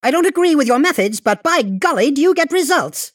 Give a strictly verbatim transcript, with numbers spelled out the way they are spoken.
I don't agree with your methods, but by golly, do you get results!